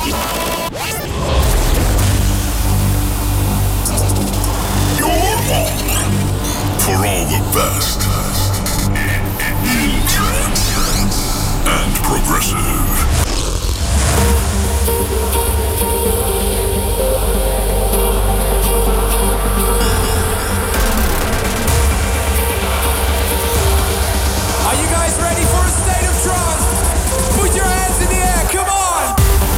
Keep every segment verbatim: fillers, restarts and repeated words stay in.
For all the best in trance and progressive. Are you guys ready for a state of trance? Put your hands in the air, come on!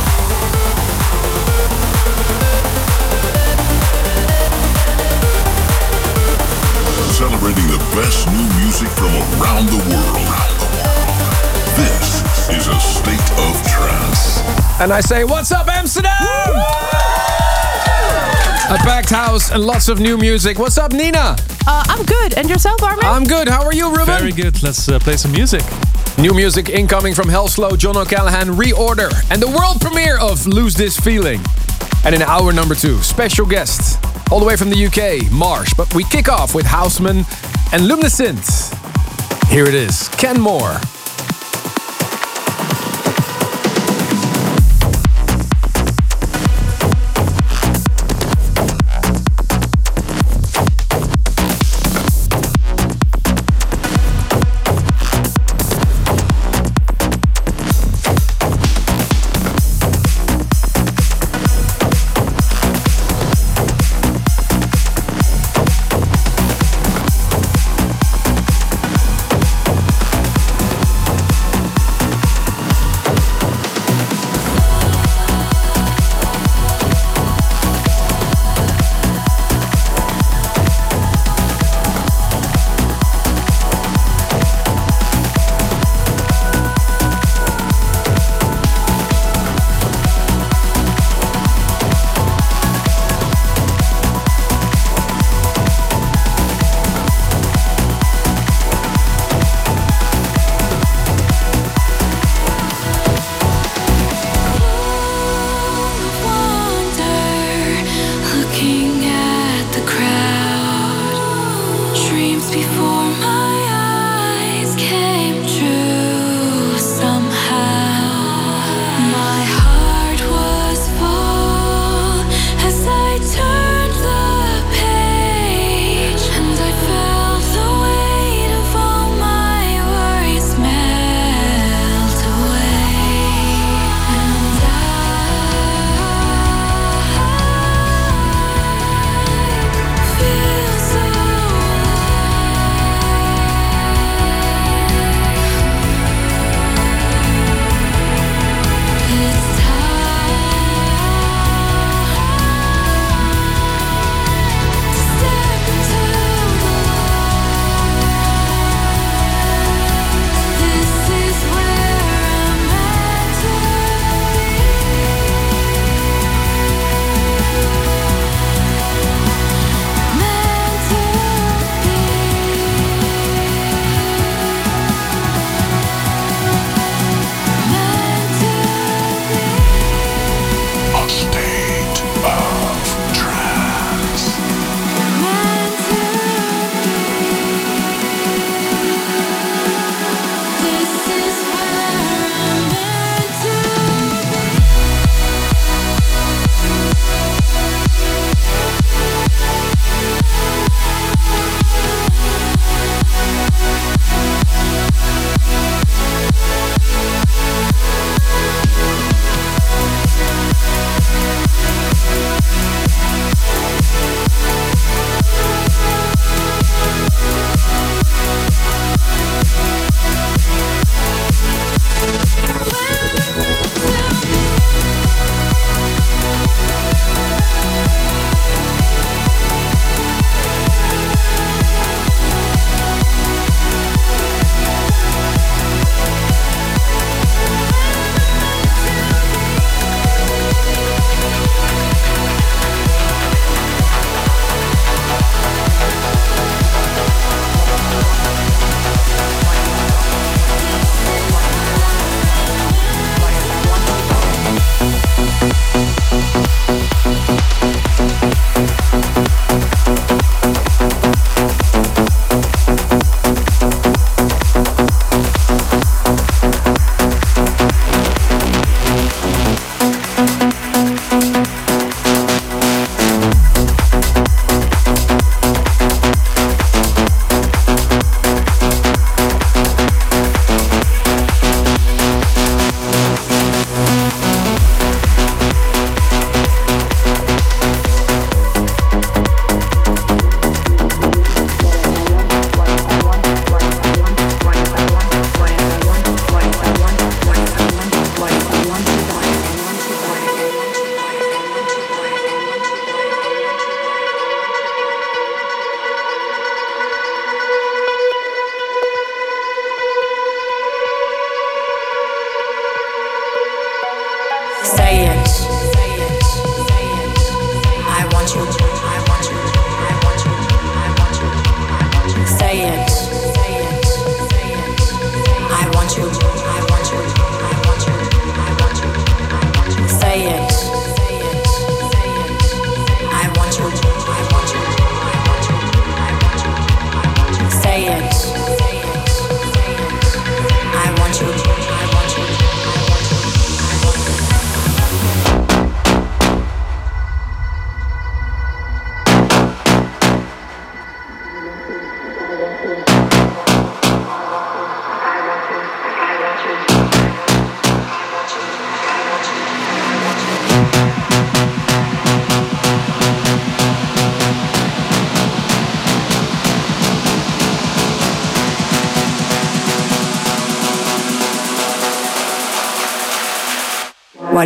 Celebrating the best new music from around the world. This is a state of trance. And I say, what's up, Amsterdam? A packed house and lots of new music. What's up, Nina? Uh, I'm good. And yourself, Armin? I'm good. How are you, Ruben? Very good. Let's uh, play some music. New music incoming from Hellslow, John O'Callaghan, Reorder, and the world premiere of Lose This Feeling. And in hour number two, special guest, all the way from the U K, Marsh. But we kick off with Houseman and Luminescent. Here it is, Ken Moore.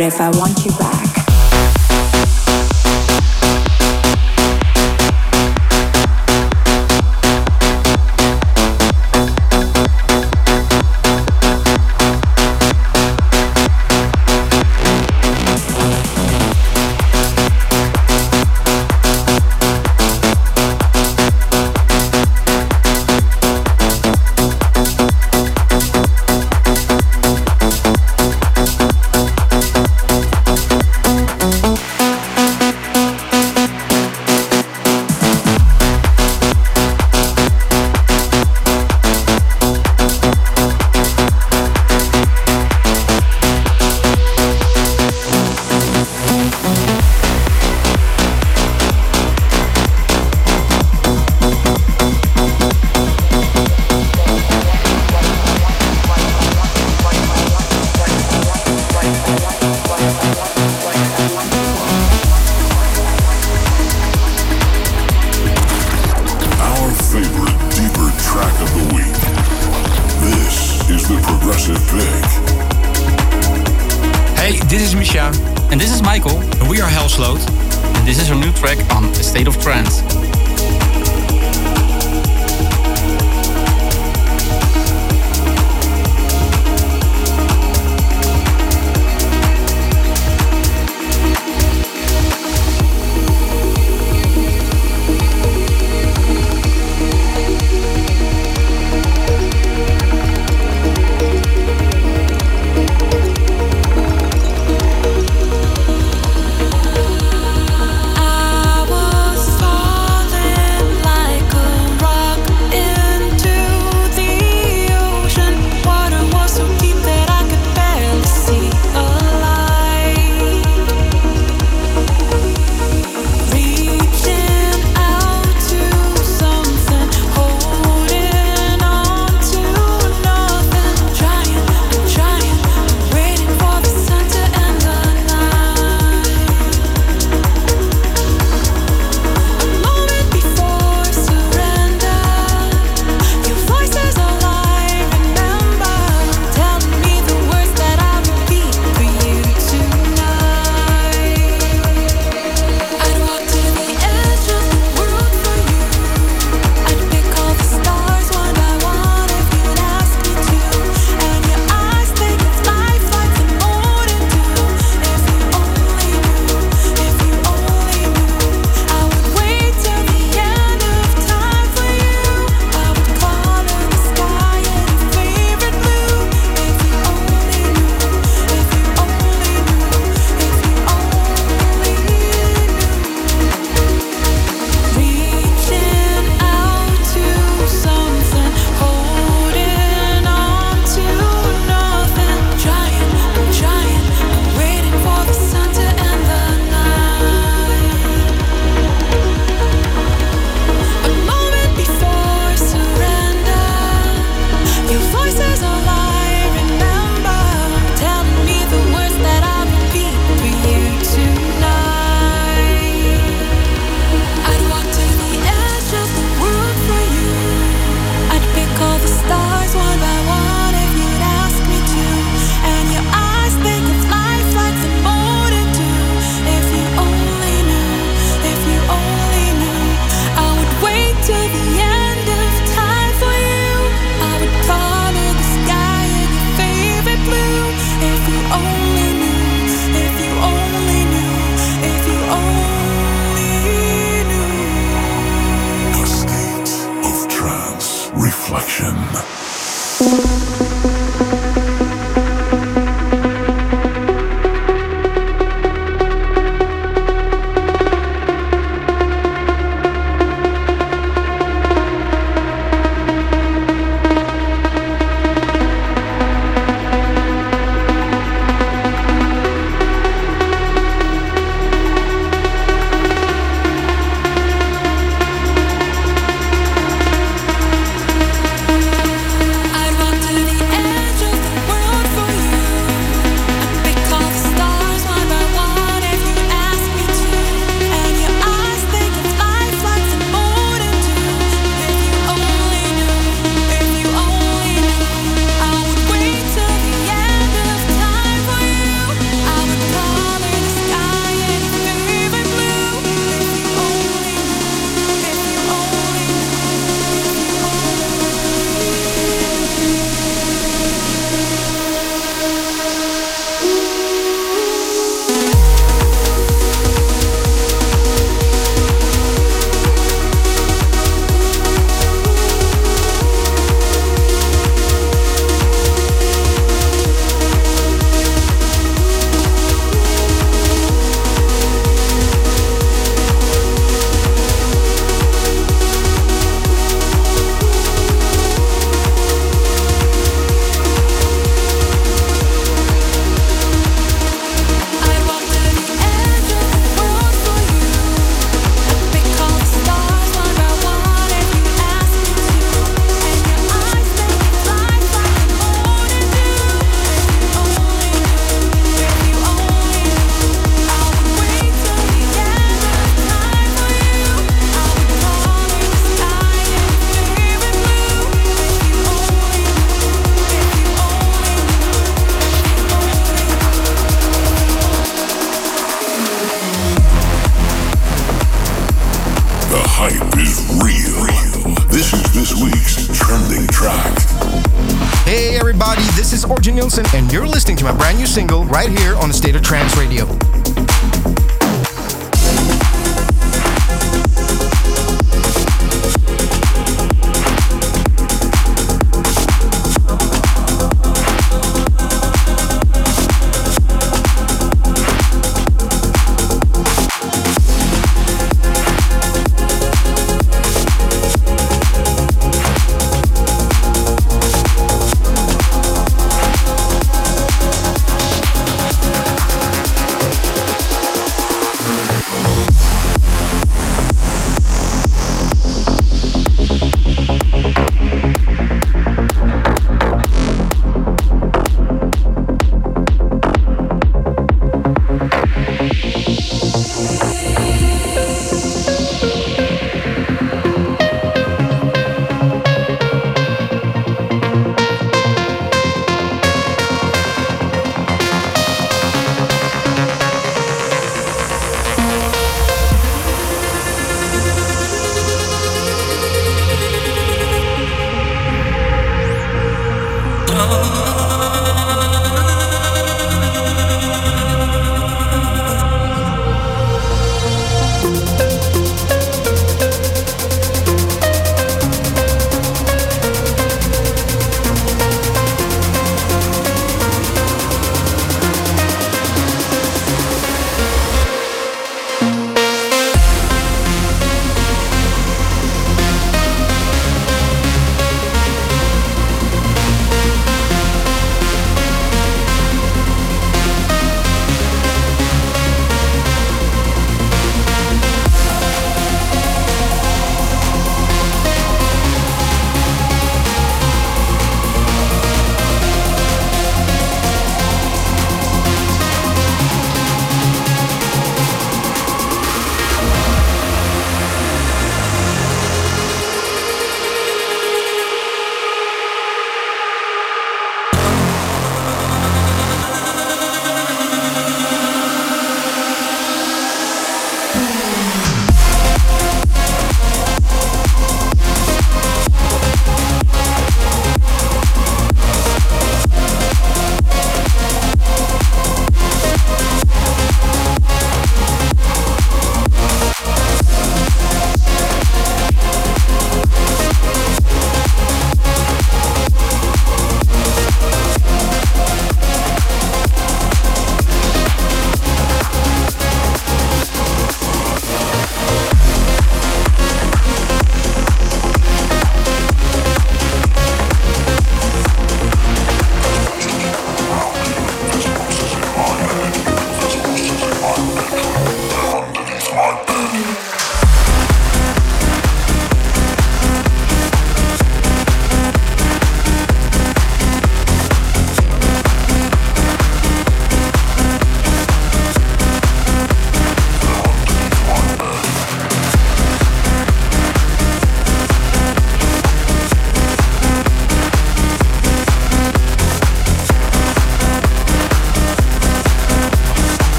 What if I want you back? I was falling Orjan Nilsen, and you're listening to my brand new single right here on the State of Trance Radio.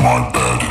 my bed.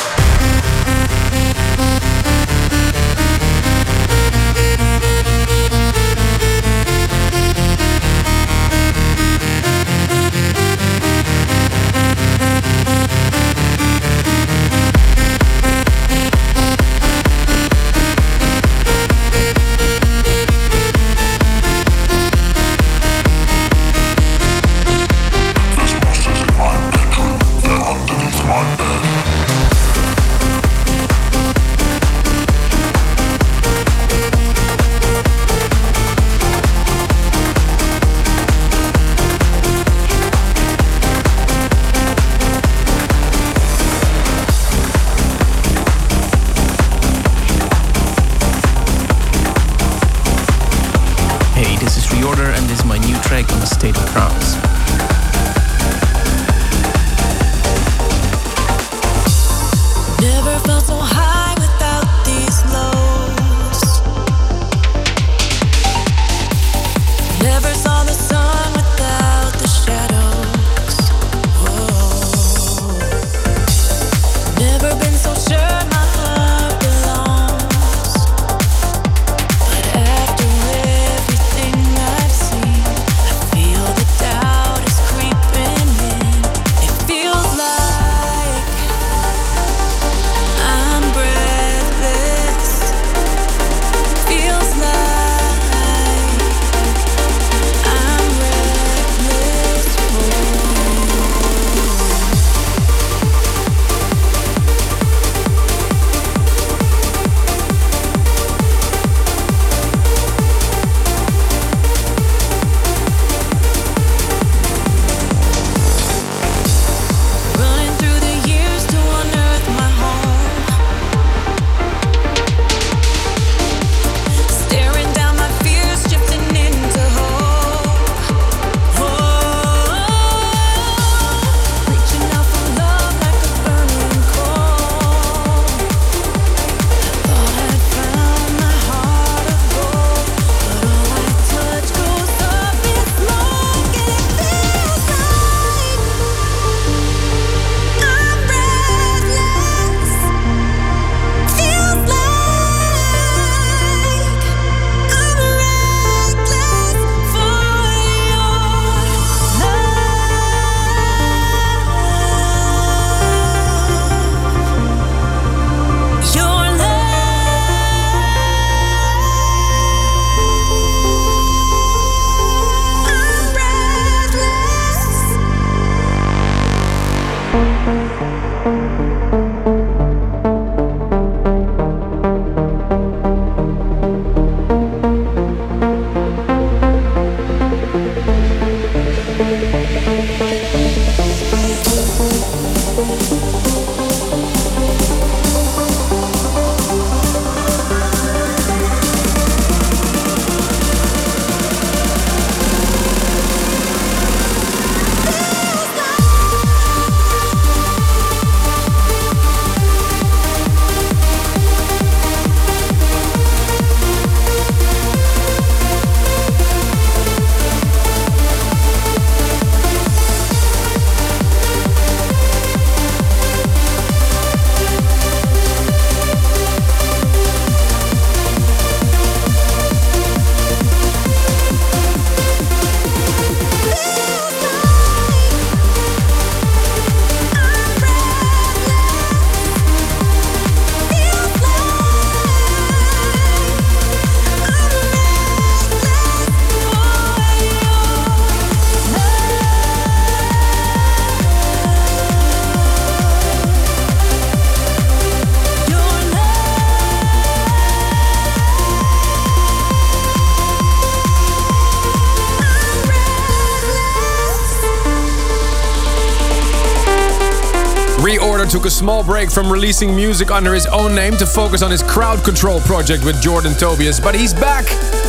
Reorder took a small break from releasing music under his own name to focus on his Crowd Control project with Jordan Tobias, but he's back!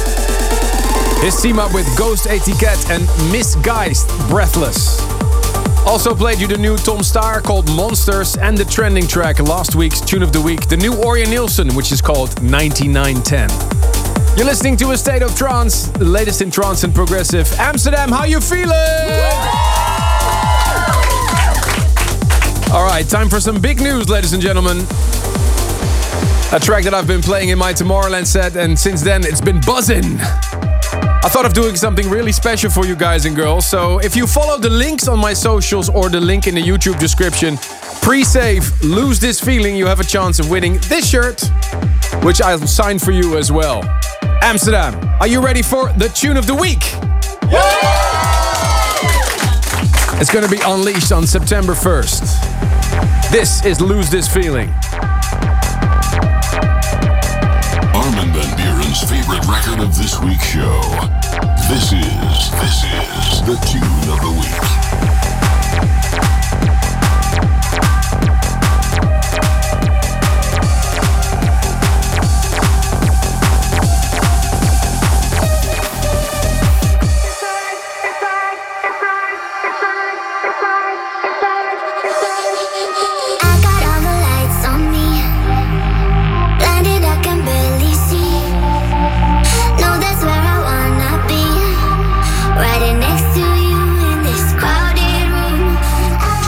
His team up with Ghost Etiquette and Misguised Breathless. Also played you the new Tom Starr called Monsters and the trending track last week's Tune of the Week, the new Orjan Nilsen, which is called ninety-nine ten. You're listening to A State of Trance, the latest in trance and progressive. Amsterdam, how you feeling? All right, time for some big news, ladies and gentlemen. A track that I've been playing in my Tomorrowland set, and since then it's been buzzing. I thought of doing something really special for you guys and girls. So if you follow the links on my socials or the link in the YouTube description, pre-save Lose This Feeling, you have a chance of winning this shirt, which I'll sign for you as well. Amsterdam, are you ready for the tune of the week? Yeah! It's going to be unleashed on September first. This is Lose This Feeling. Armin van Buuren's favorite record of this week's show. This is, this is the tune of the week. Right next to you in this crowded room.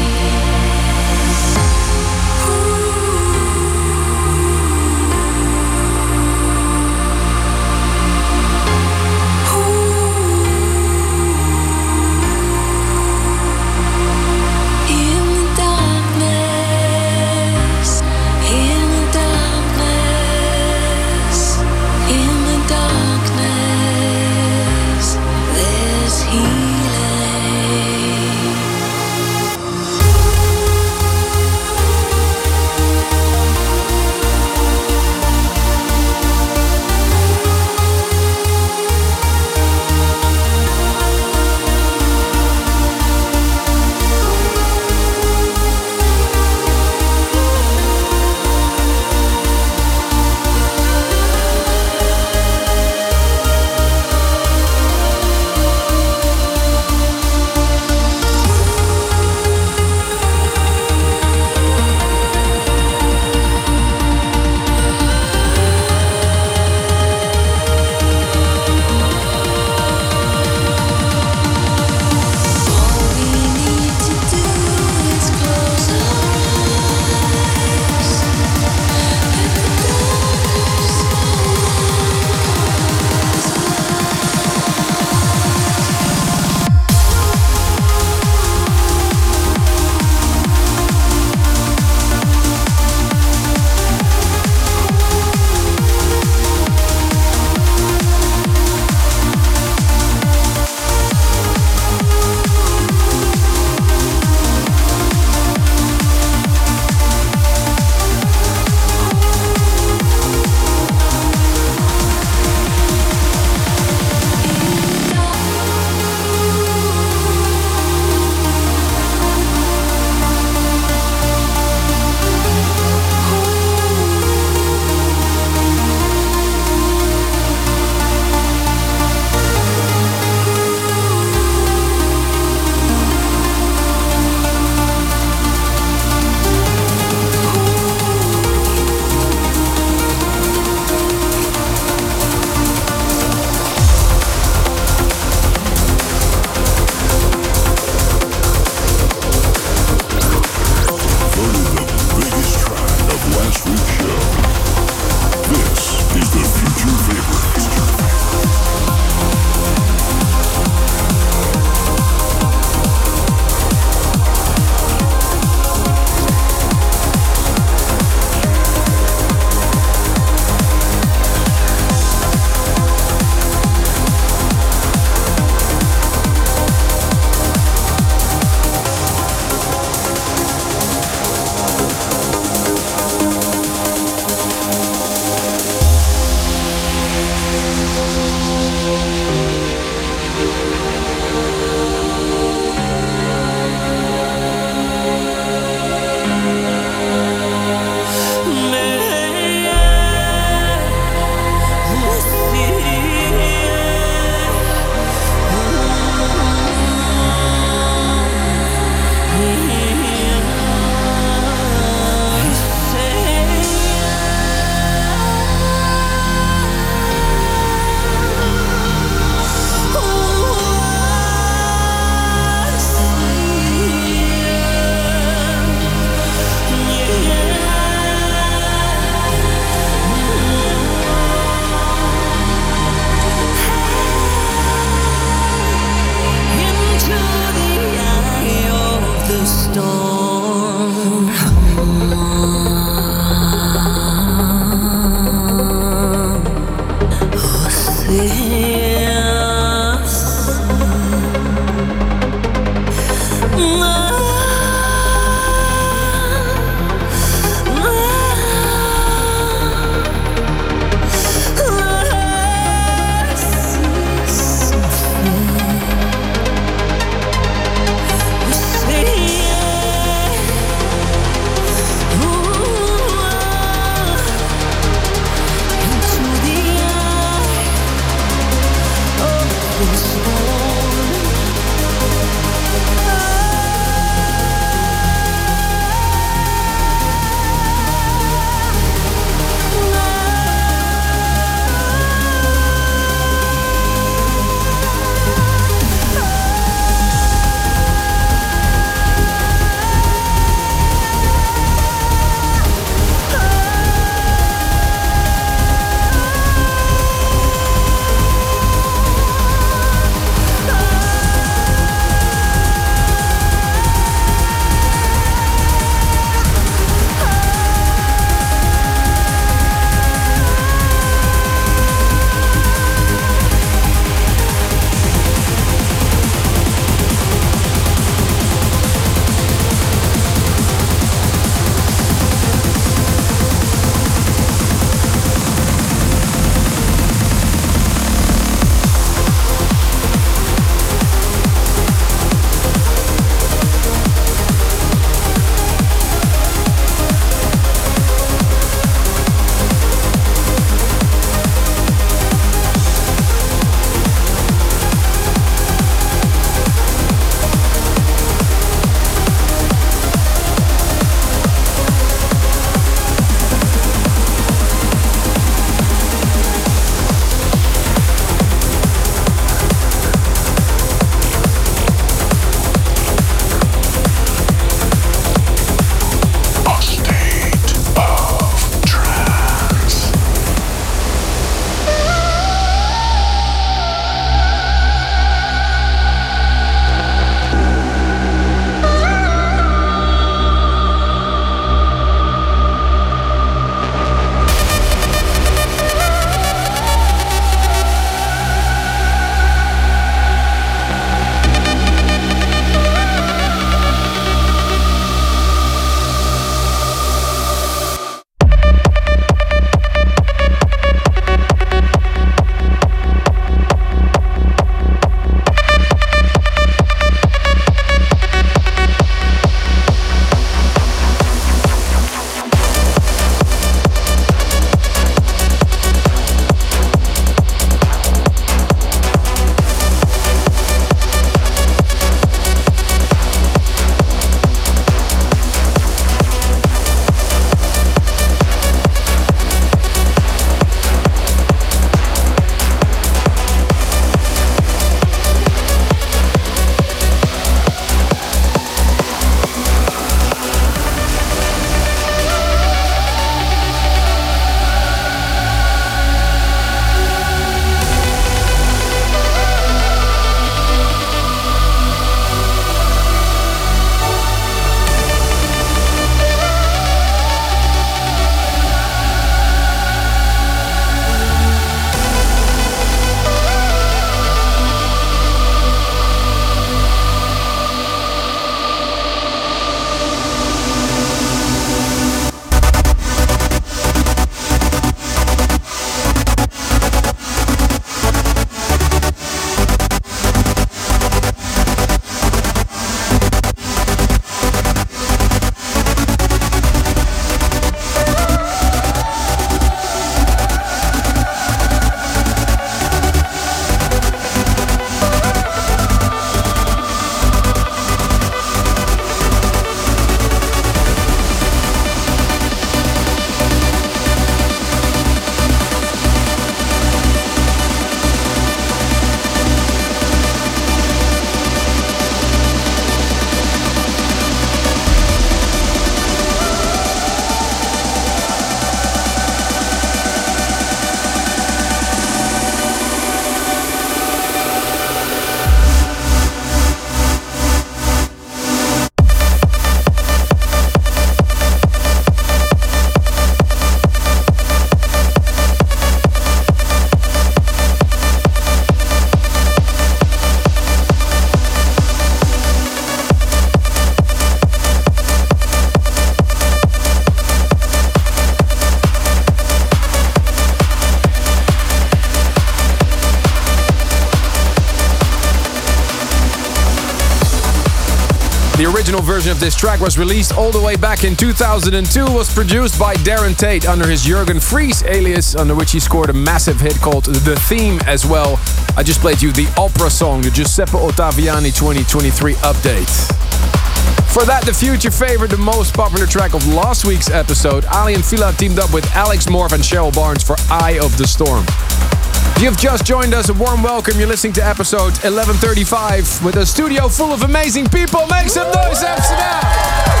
original version of this track was released all the way back in two thousand two, was produced by Darren Tate under his Jurgen Fries alias, under which he scored a massive hit called The Theme as well. I just played you the opera song, the Giuseppe Ottaviani twenty twenty-three update. For that, the future favorite, the most popular track of last week's episode, Ali and Fila teamed up with Alex Morph and Cheryl Barnes for Eye of the Storm. If you've just joined us, a warm welcome. You're listening to episode eleven thirty-five with a studio full of amazing people. Make some noise, Amsterdam!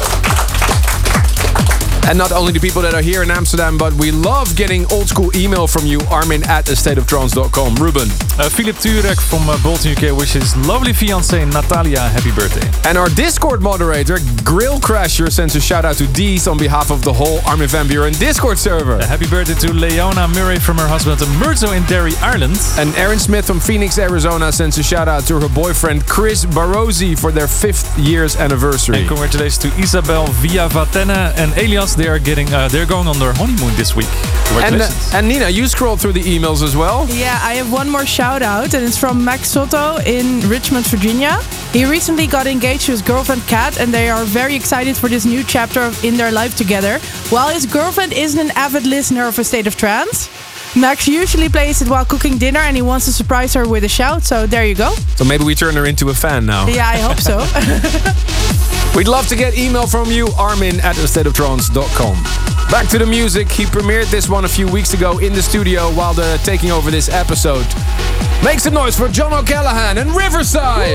And not only the people that are here in Amsterdam, but we love getting old school email from you, Armin at a state of trance dot com. Ruben. Uh, Philip Turek from uh, Bolton, U K wishes lovely fiancée Natalia happy birthday. And our Discord moderator, Grill Crasher, sends a shout out to Dees on behalf of the whole Armin van Buuren Discord server. A happy birthday to Leona Murray from her husband Murzo in Derry, Ireland. And Erin Smith from Phoenix, Arizona sends a shout out to her boyfriend Chris Barozzi for their fifth year's anniversary. And congratulations to Isabel Villavatena and Elias. They are getting, uh, they're going on their honeymoon this week. And, uh, and Nina, you scrolled through the emails as well. Yeah, I have one more shout out, and it's from Max Soto in Richmond, Virginia. He recently got engaged to his girlfriend Kat, and they are very excited for this new chapter of in their life together. While his girlfriend isn't an avid listener of A State of Trance, Max usually plays it while cooking dinner, and he wants to surprise her with a shout, so there you go. So maybe we turn her into a fan now. Yeah, I hope so. We'd love to get email from you, Armin at a state of trance dot com. Back to the music. He premiered this one a few weeks ago in the studio while they're taking over this episode. Make some noise for John O'Callaghan and Riverside!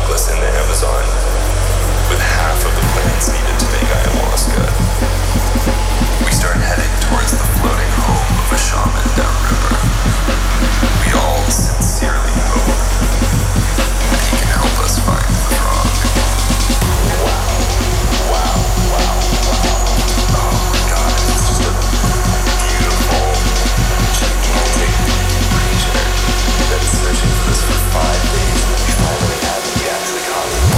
Douglas in the Amazon with half of the plants needed to make ayahuasca. We start heading towards the floating home of a shaman downriver. We all sincerely hope that he can help us find the frog. Wow, wow, wow, wow. Oh my God, it's just a beautiful, gigantic creature that's been searching for this for five days and we finally have it. We actually caught it.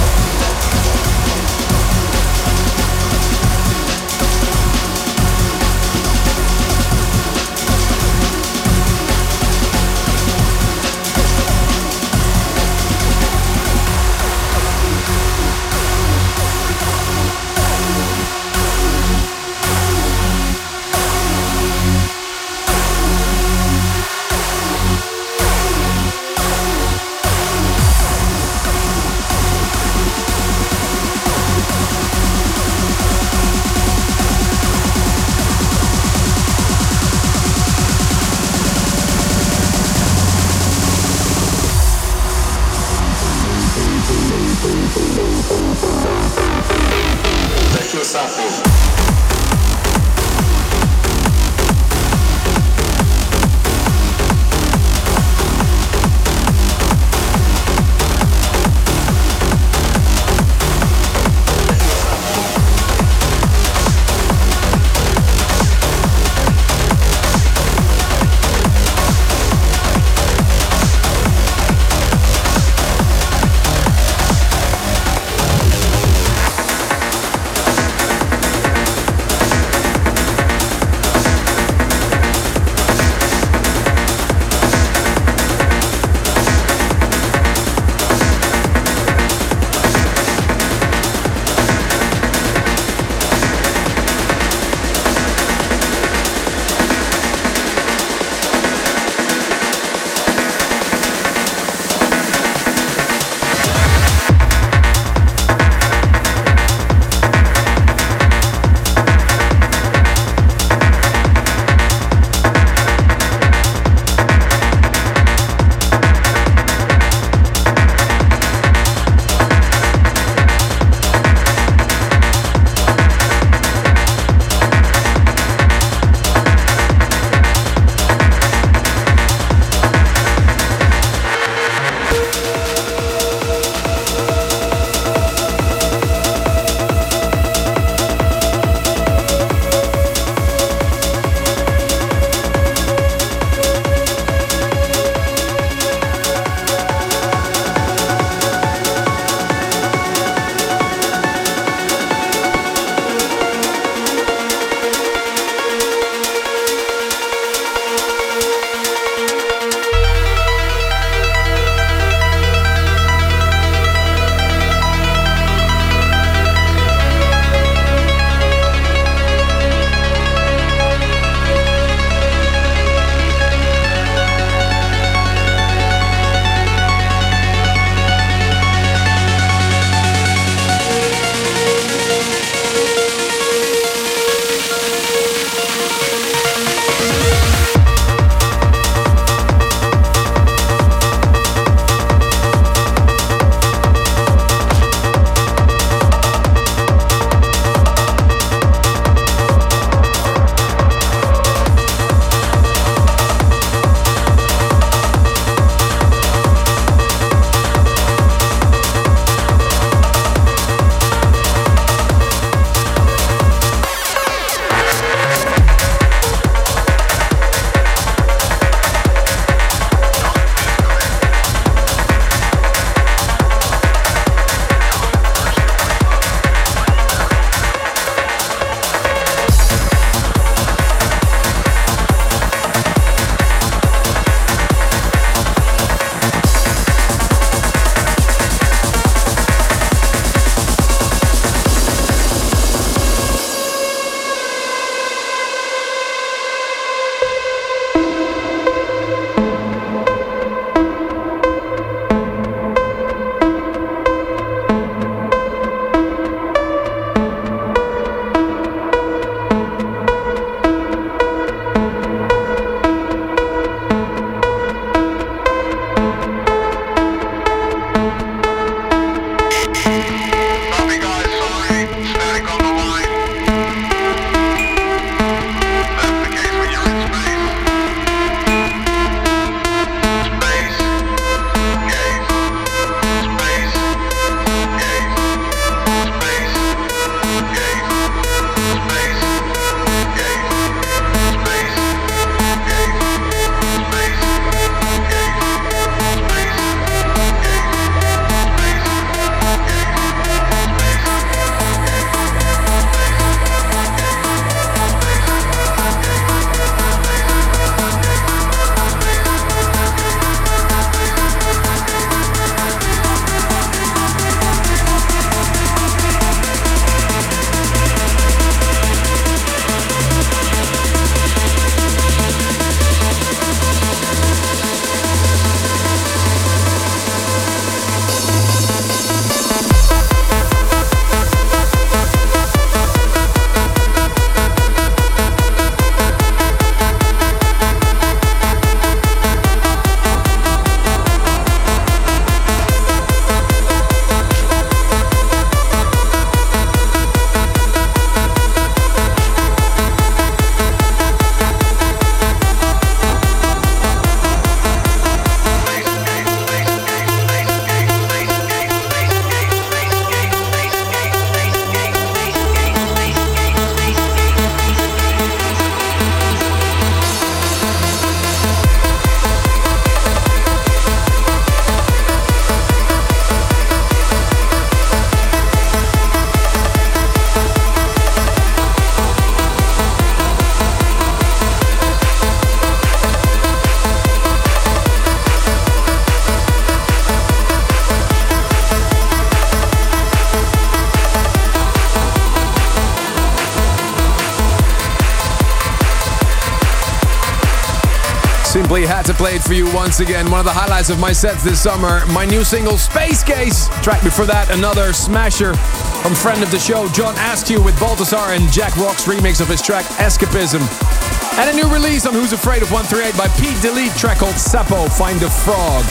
Simply had to play it for you once again. One of the highlights of my sets this summer. My new single, Space Case. Track before that, another smasher from friend of the show, John Askew, with Balthazar and Jack Rock's remix of his track, Escapism. And a new release on Who's Afraid of one thirty-eight by Pete Delete, track called Sapo, Find a Frog.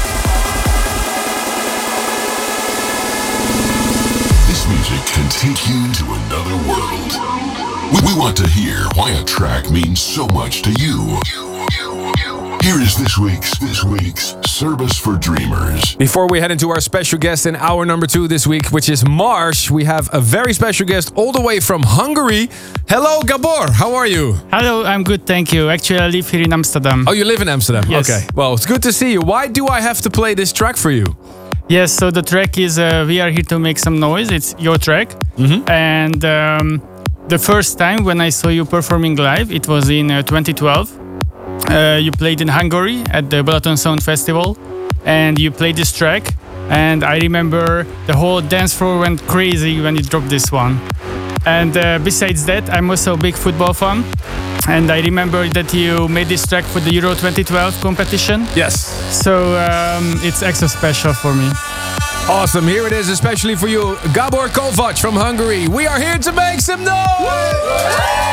This music can take you to another world. We, we want to hear why a track means so much to you. Here is this week's, this week's Service for Dreamers. Before we head into our special guest in hour number two this week, which is Marsh, we have a very special guest all the way from Hungary. Hello, Gabor. How are you? Hello, I'm good, thank you. Actually, I live here in Amsterdam. Oh, you live in Amsterdam? Yes. Okay. Well, it's good to see you. Why do I have to play this track for you? Yes, so the track is uh, We Are Here to Make Some Noise. It's your track. Mm-hmm. And um, the first time when I saw you performing live, it was in uh, twenty twelve. Uh, you played in Hungary at the Balaton Sound Festival, and you played this track. And I remember the whole dance floor went crazy when you dropped this one. And uh, besides that, I'm also a big football fan. And I remember that you made this track for the Euro twenty twelve competition. Yes. So um, it's extra special for me. Awesome. Here it is, especially for you, Gabor Kovacs from Hungary. We are here to make some noise!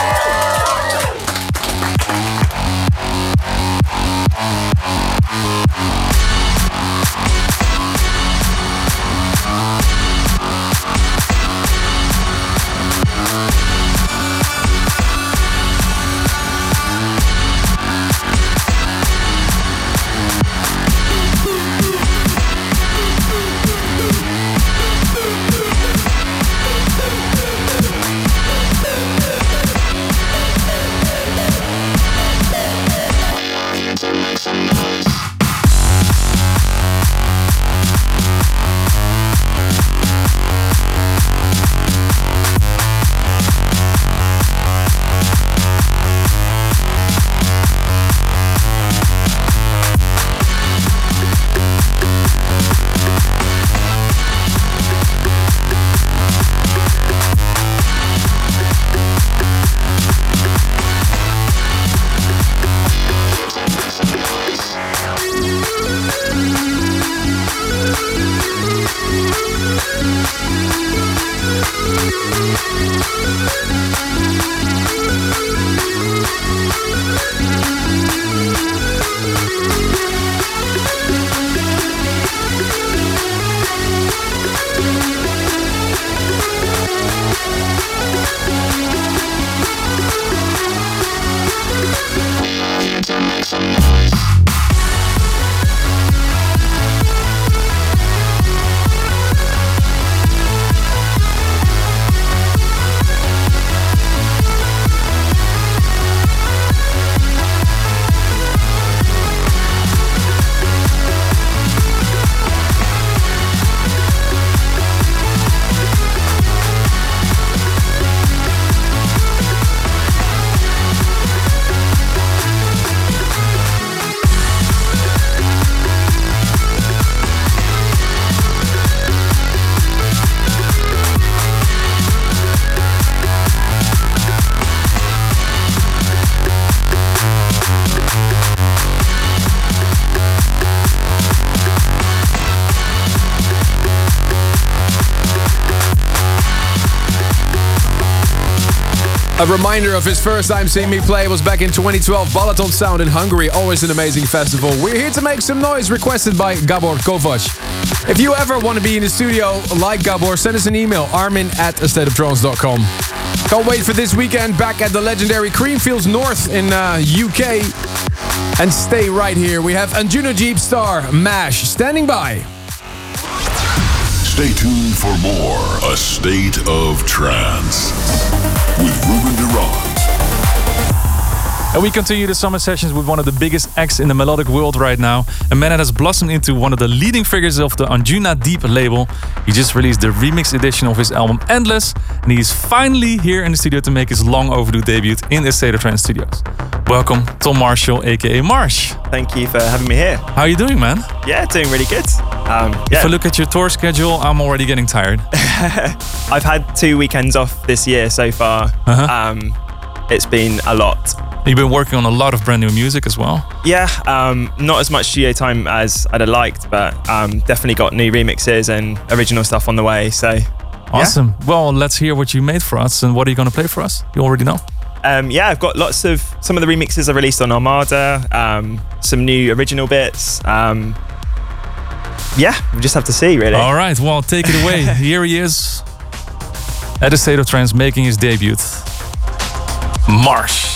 A reminder of his first time seeing me play was back in twenty twelve, Balaton Sound in Hungary, always an amazing festival. We're here to make some noise, requested by Gabor Kovacs. If you ever want to be in the studio like Gabor, send us an email, armin at a state of trance dot com. Can't wait for this weekend back at the legendary Creamfields North in uh, U K. And stay right here. We have Anjuna Jeep star Mash standing by. Stay tuned for more A State of Trance with Ruben Durant. And we continue the summer sessions with one of the biggest acts in the melodic world right now. A man that has blossomed into one of the leading figures of the Anjuna Deep label. He just released the remix edition of his album Endless. And he is finally here in the studio to make his long overdue debut in the State of Trance studios. Welcome, Tom Marshall, aka Marsh. Thank you for having me here. How are you doing, man? Yeah, doing really good. Um, yeah. If I look at your tour schedule, I'm already getting tired. I've had two weekends off this year so far. Uh-huh. Um, it's been a lot. You've been working on a lot of brand new music as well. Yeah, um, not as much studio time as I'd have liked, but um, definitely got new remixes and original stuff on the way. So, awesome. Yeah. Well, let's hear what you made for us, and what are you going to play for us? You already know. Um, yeah, I've got lots of some of the remixes I released on Armada, um, some new original bits. Um, yeah, we just have to see, really. All right, well, take it away. Here he is at the State of Trance, making his debut. Marsh.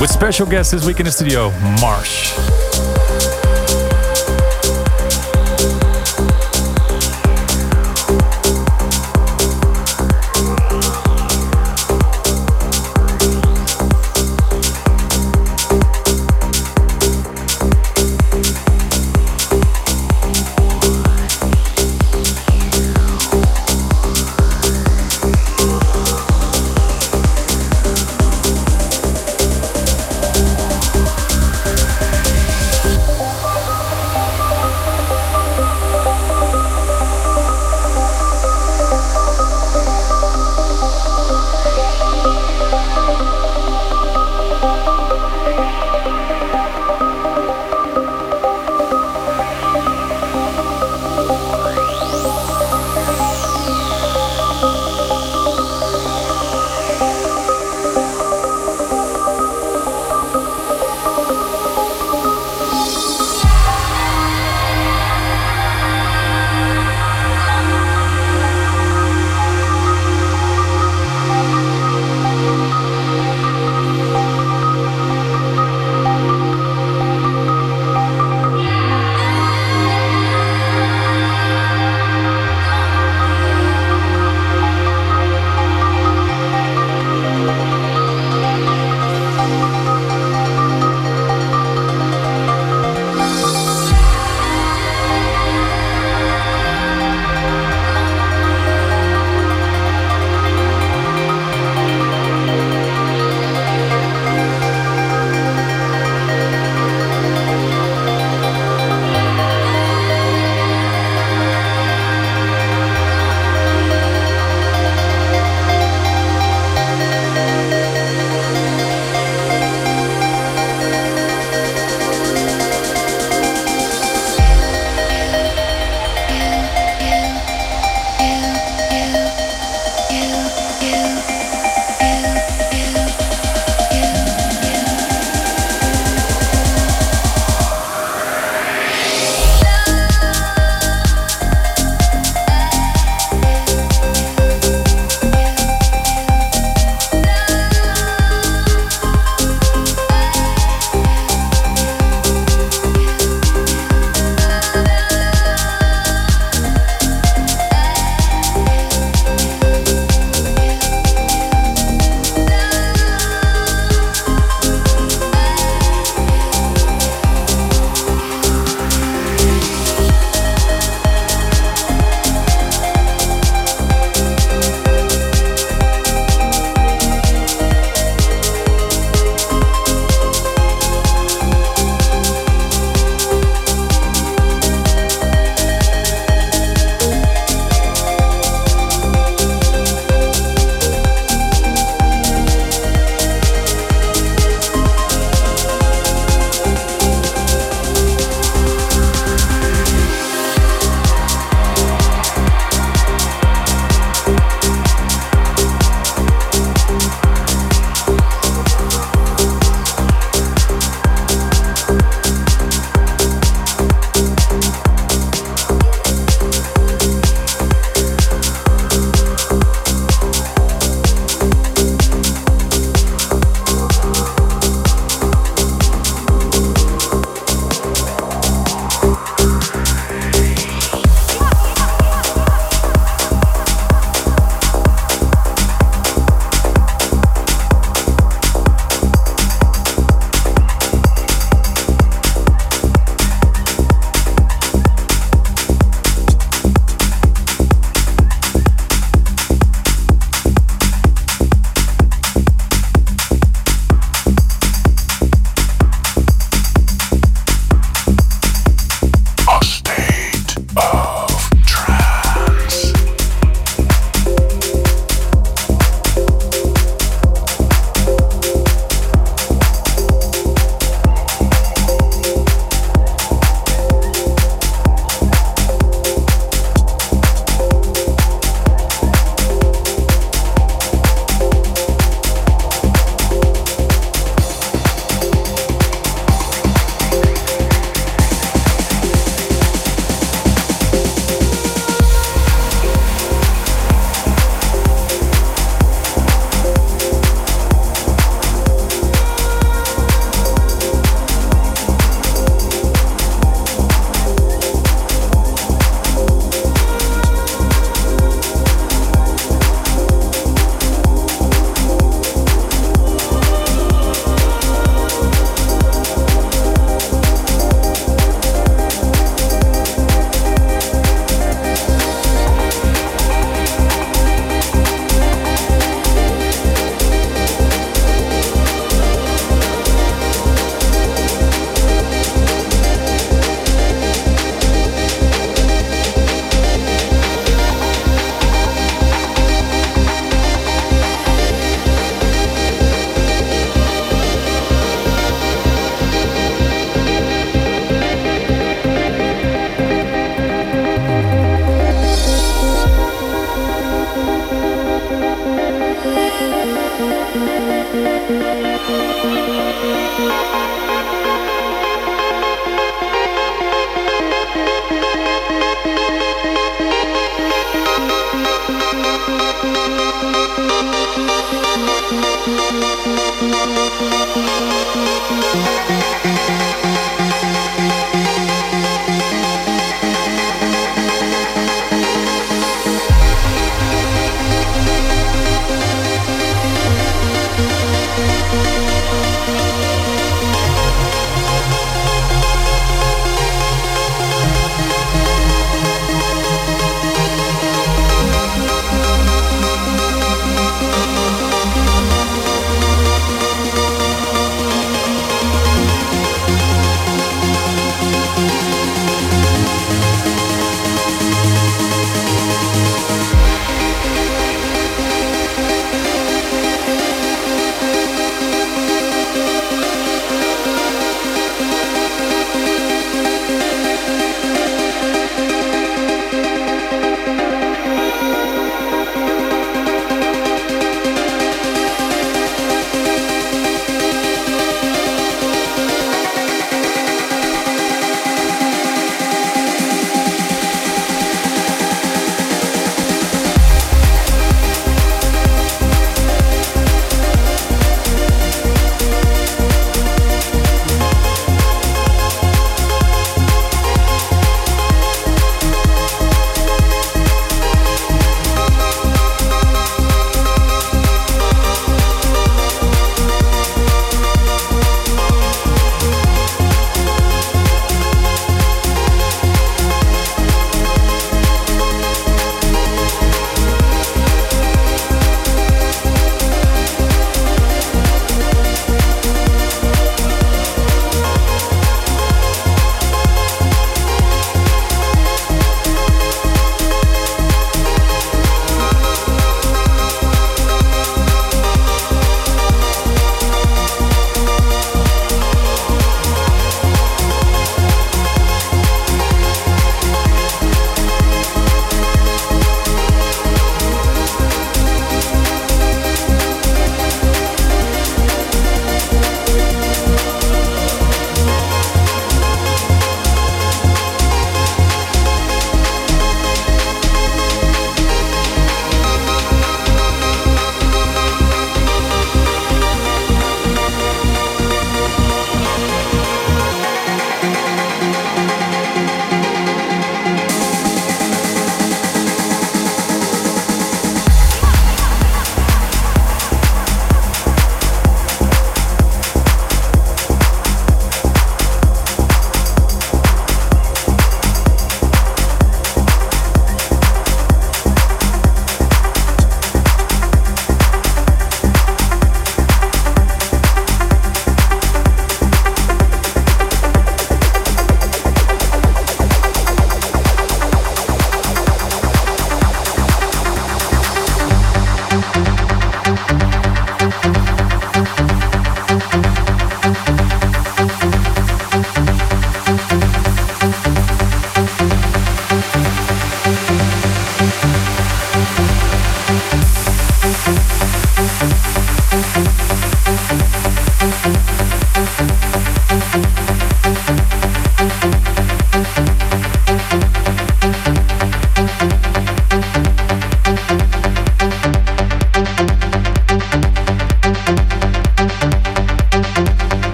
with special guest this week in the studio, Marsh.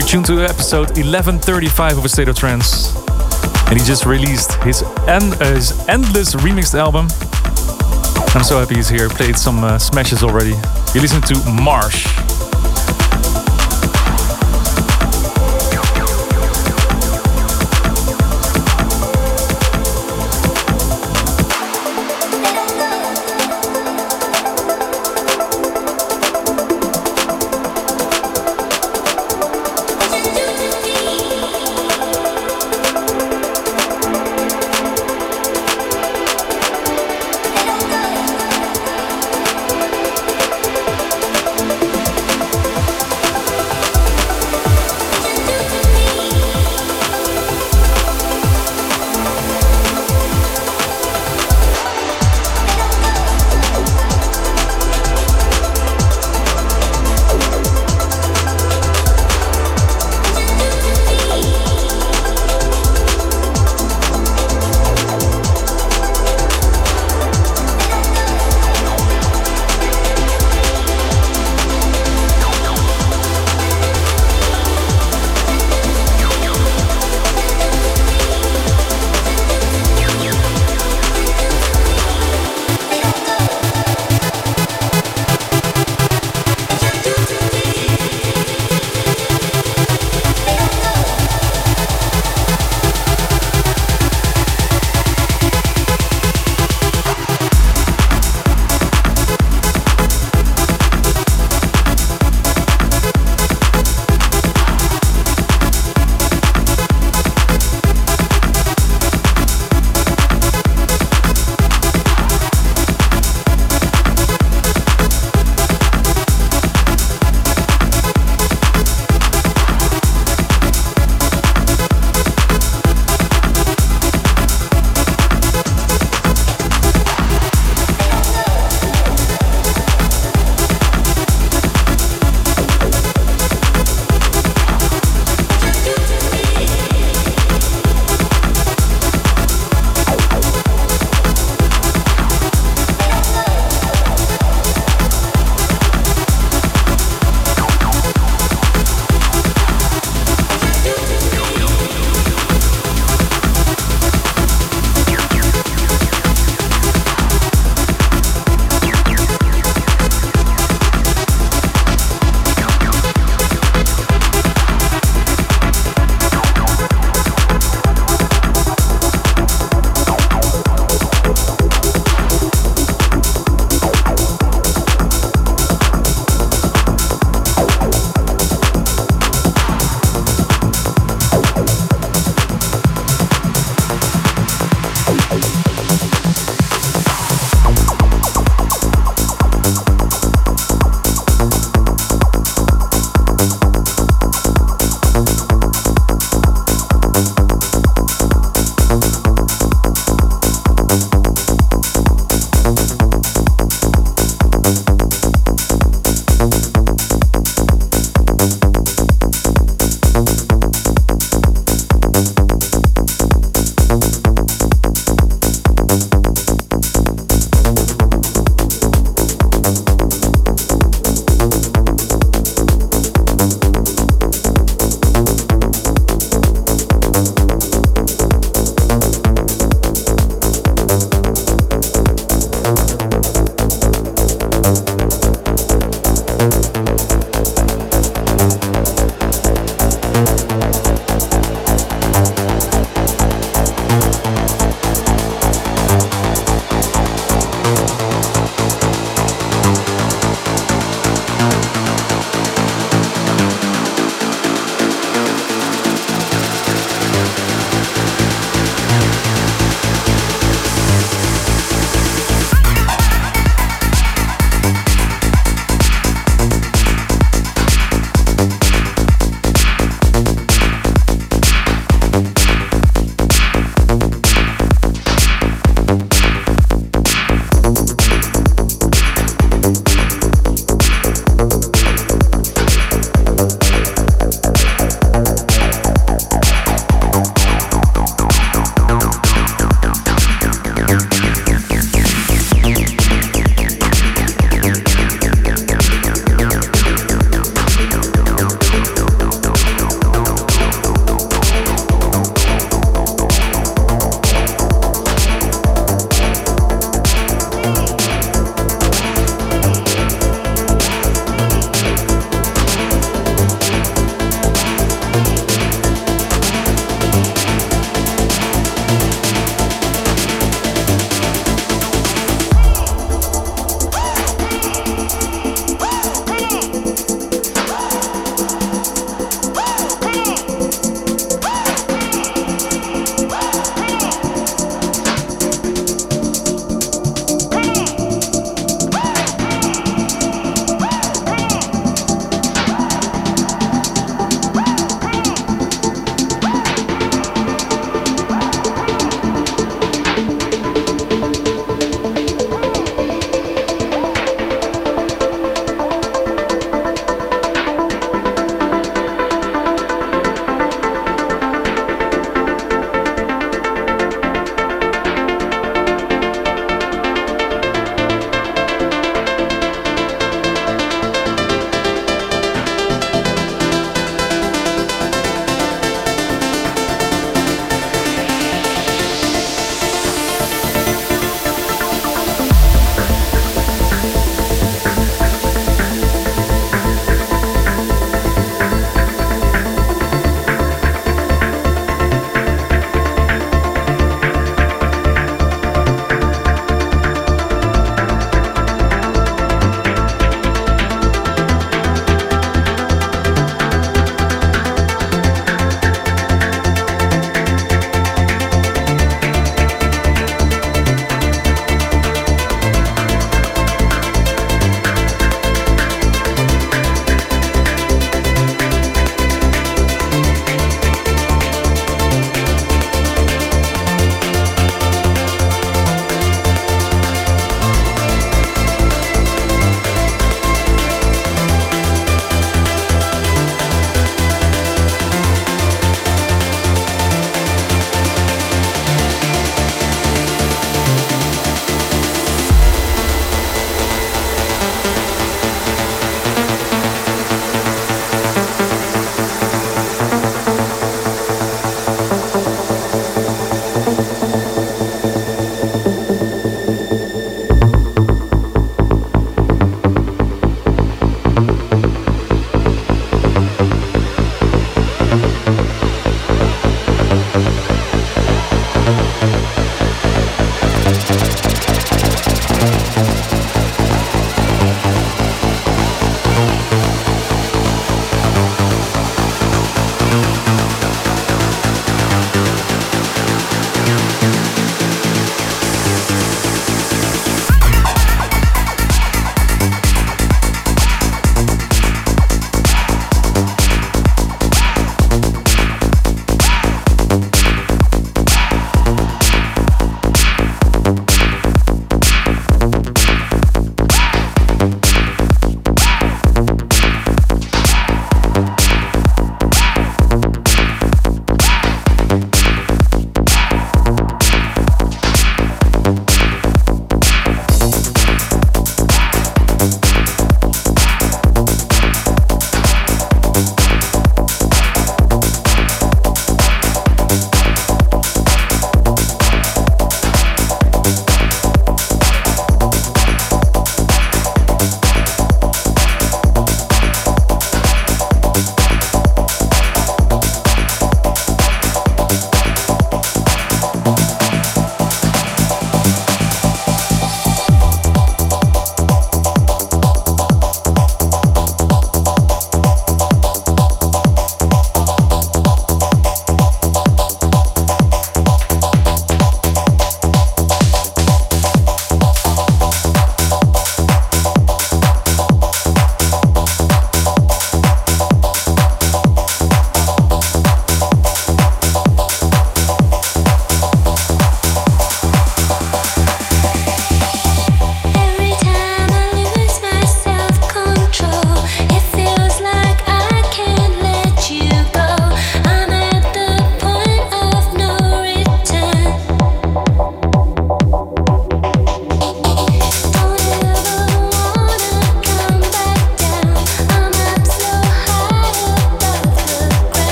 You're tuned to episode eleven thirty-five of A State of Trance. And he just released his, en- uh, his Endless remixed album. I'm so happy he's here. Played some uh, smashes already. You're listening to Marsh.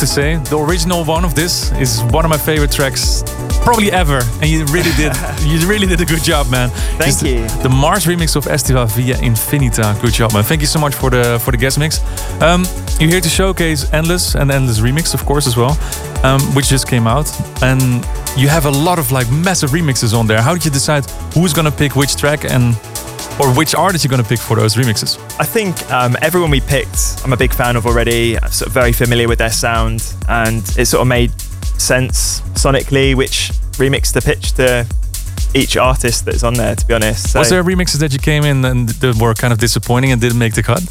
to say, the original one of this is one of my favorite tracks probably ever, and you really did you really did a good job, man. Thank Just you. The, the Mars remix of Estiva via Infinita, good job, man. Thank you so much for the for the guest mix. Um, you're here to showcase Endless and Endless Remix, of course, as well, um, which just came out, and you have a lot of like massive remixes on there. How did you decide who's gonna pick which track and or which artist you're gonna pick for those remixes? I think um, everyone we picked, I'm a big fan of already. I'm sort of very familiar with their sound, and it sort of made sense sonically which remix to pitch to each artist that's on there, to be honest. So, Was there remixes that you came in and that were kind of disappointing and didn't make the cut?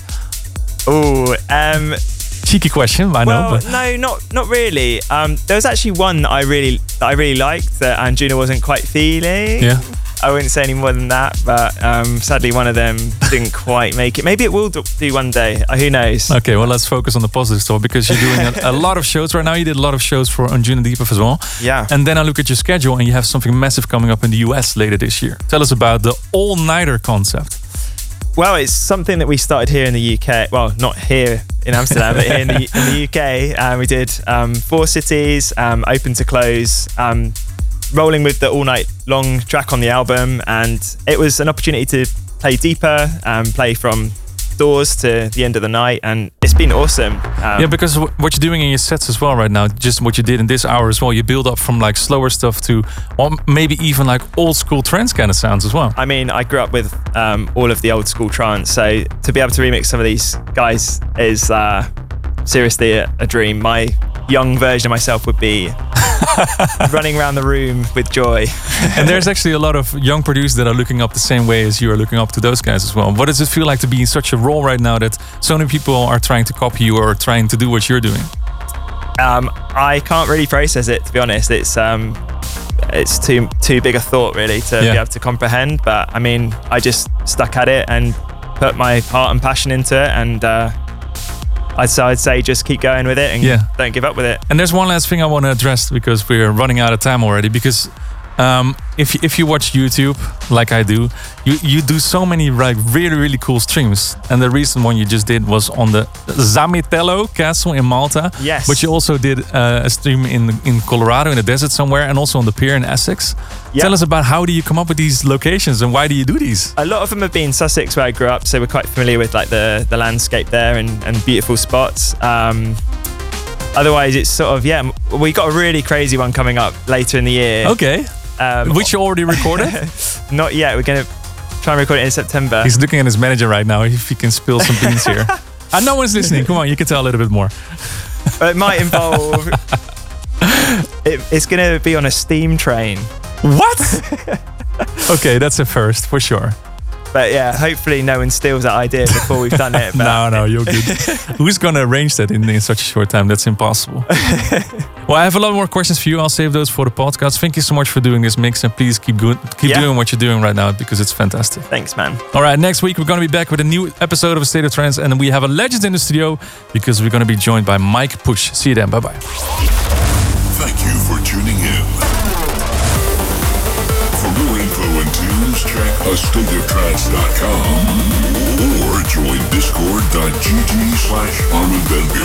Oh, um, cheeky question, I well, know. But no, not not really. Um, there was actually one that I really that I really liked that Anjuna wasn't quite feeling. Yeah. I wouldn't say any more than that, but um, sadly one of them didn't quite make it. Maybe it will do one day. Uh, who knows? Okay, well, let's focus on the positive stuff because you're doing a, a lot of shows right now. You did a lot of shows for Anjuna Deepak as well. Yeah. And then I look at your schedule and you have something massive coming up in the U S later this year. Tell us about the all-nighter concept. Well, it's something that we started here in the U K. Well, not here in Amsterdam, but here in the, in the U K. Um, we did um, four cities, um, open to close, um, rolling with the all-night long track on the album, and it was an opportunity to play deeper, um, play from doors to the end of the night, and it's been awesome. Um, yeah, because w- what you're doing in your sets as well right now, just what you did in this hour as well, you build up from like slower stuff to well, maybe even like old school trance kind of sounds as well. I mean, I grew up with um, all of the old school trance, so to be able to remix some of these guys is uh, seriously a, a dream. My young version of myself would be running around the room with joy. And there's actually a lot of young producers that are looking up the same way as you are looking up to those guys as well. What does it feel like to be in such a role right now that so many people are trying to copy you or trying to do what you're doing? Um, I can't really process it, to be honest. It's um, it's too too big a thought really to Yeah. be able to comprehend. But I mean, I just stuck at it and put my heart and passion into it, and uh, I'd, so I'd say just keep going with it and Yeah. don't give up with it. And there's one last thing I want to address because we're running out of time already. Because um, if if you watch YouTube like I do, you you do so many like really really cool streams. And the recent one you just did was on the Zamitello Castle in Malta. Yes. But you also did uh, a stream in in Colorado in the desert somewhere, and also on the pier in Essex. Yeah. Tell us about how do you come up with these locations and why do you do these? A lot of them have been Sussex, where I grew up, so we're quite familiar with like the the landscape there and, and beautiful spots. Um, otherwise, it's sort of yeah. We got a really crazy one coming up later in the year. Okay. Um, Which you already recorded? Not yet. We're gonna try and record it in September. He's looking at his manager right now if he can spill some beans here. And no one's listening. Come on, you can tell a little bit more. But it might involve. it, it's gonna be on a steam train. What? Okay, that's a first for sure. But yeah, hopefully no one steals that idea before we've done it. But No, no, you're good. Who's gonna arrange that in, in such a short time? That's impossible. Well, I have a lot more questions for you. I'll save those for the podcast. Thank you so much for doing this mix, and please keep good, keep Yeah. doing what you're doing right now because it's fantastic. Thanks, man. All right, next week we're gonna be back with a new episode of A State of Trance, and we have a legend in the studio because we're gonna be joined by Mike Push. See you then. Bye bye. Thank you for tuning in. For more info and tunes, check a state of trance dot com or join discord dot g g slash Armin van Buuren.